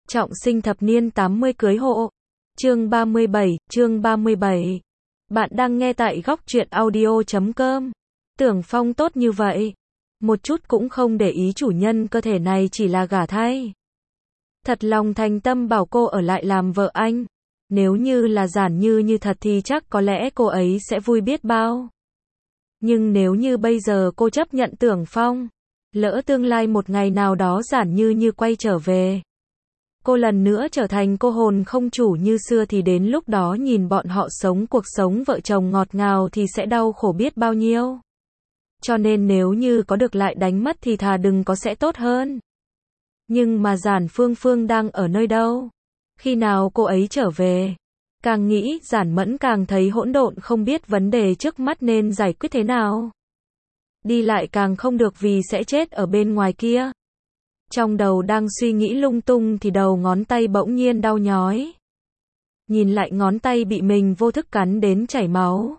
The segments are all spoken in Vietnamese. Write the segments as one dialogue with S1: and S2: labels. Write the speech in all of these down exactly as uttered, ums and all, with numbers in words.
S1: Trọng sinh thập niên tám mươi cưới hộ. Chương ba mươi bảy, chương ba mươi bảy. Bạn đang nghe tại góc truyện audio chấm com. Tưởng Phong tốt như vậy. Một chút cũng không để ý chủ nhân cơ thể này chỉ là gả thay. Thật lòng thành tâm bảo cô ở lại làm vợ anh. Nếu như là Giản Như như thật thì chắc có lẽ cô ấy sẽ vui biết bao. Nhưng nếu như bây giờ cô chấp nhận Tưởng Phong, lỡ tương lai một ngày nào đó Giản Như như quay trở về, cô lần nữa trở thành cô hồn không chủ như xưa thì đến lúc đó nhìn bọn họ sống cuộc sống vợ chồng ngọt ngào thì sẽ đau khổ biết bao nhiêu. Cho nên nếu như có được lại đánh mất thì thà đừng có sẽ tốt hơn. Nhưng mà Giản Phương Phương đang ở nơi đâu? Khi nào cô ấy trở về? Càng nghĩ, Giản Mẫn càng thấy hỗn độn không biết vấn đề trước mắt nên giải quyết thế nào. Đi lại càng không được vì sẽ chết ở bên ngoài kia. Trong đầu đang suy nghĩ lung tung thì đầu ngón tay bỗng nhiên đau nhói. Nhìn lại ngón tay bị mình vô thức cắn đến chảy máu.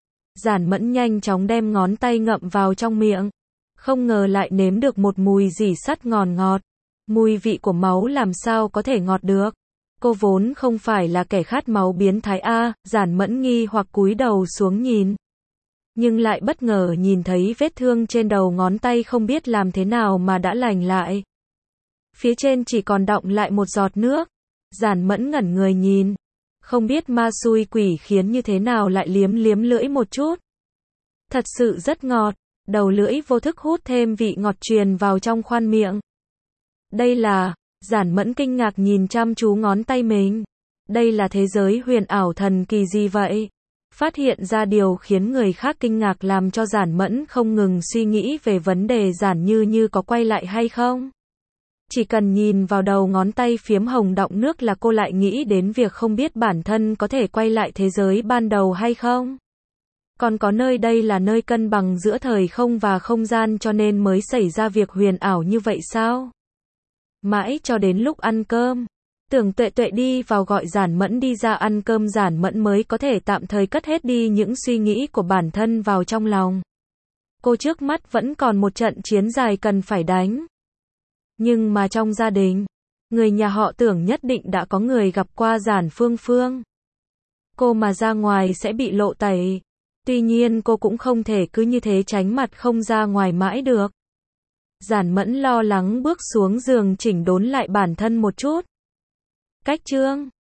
S1: Giản Mẫn nhanh chóng đem ngón tay ngậm vào trong miệng. Không ngờ lại nếm được một mùi rỉ sắt ngọt ngọt. Mùi vị của máu làm sao có thể ngọt được. Cô vốn không phải là kẻ khát máu biến thái a, Giản Mẫn nghi hoặc cúi đầu xuống nhìn. Nhưng lại bất ngờ nhìn thấy vết thương trên đầu ngón tay không biết làm thế nào mà đã lành lại. Phía trên chỉ còn đọng lại một giọt nước. Giản Mẫn ngẩn người nhìn. Không biết ma xui quỷ khiến như thế nào lại liếm liếm lưỡi một chút. Thật sự rất ngọt. Đầu lưỡi vô thức hút thêm vị ngọt truyền vào trong khoang miệng. Đây là... Giản Mẫn kinh ngạc nhìn chăm chú ngón tay mình. Đây là thế giới huyền ảo thần kỳ gì vậy? Phát hiện ra điều khiến người khác kinh ngạc làm cho Giản Mẫn không ngừng suy nghĩ về vấn đề Giản Như như có quay lại hay không. Chỉ cần nhìn vào đầu ngón tay phiếm hồng đọng nước là cô lại nghĩ đến việc không biết bản thân có thể quay lại thế giới ban đầu hay không. Còn có nơi đây là nơi cân bằng giữa thời không và không gian cho nên mới xảy ra việc huyền ảo như vậy sao? Mãi cho đến lúc ăn cơm, Tưởng Tuệ Tuệ đi vào gọi Giản Mẫn đi ra ăn cơm, Giản Mẫn mới có thể tạm thời cất hết đi những suy nghĩ của bản thân vào trong lòng. Cô trước mắt vẫn còn một trận chiến dài cần phải đánh. Nhưng mà trong gia đình, người nhà họ Tưởng nhất định đã có người gặp qua Giản Phương Phương. Cô mà ra ngoài sẽ bị lộ tẩy. Tuy nhiên cô cũng không thể cứ như thế tránh mặt không ra ngoài mãi được. Giản Mẫn lo lắng bước xuống giường chỉnh đốn lại bản thân một chút. Cách chương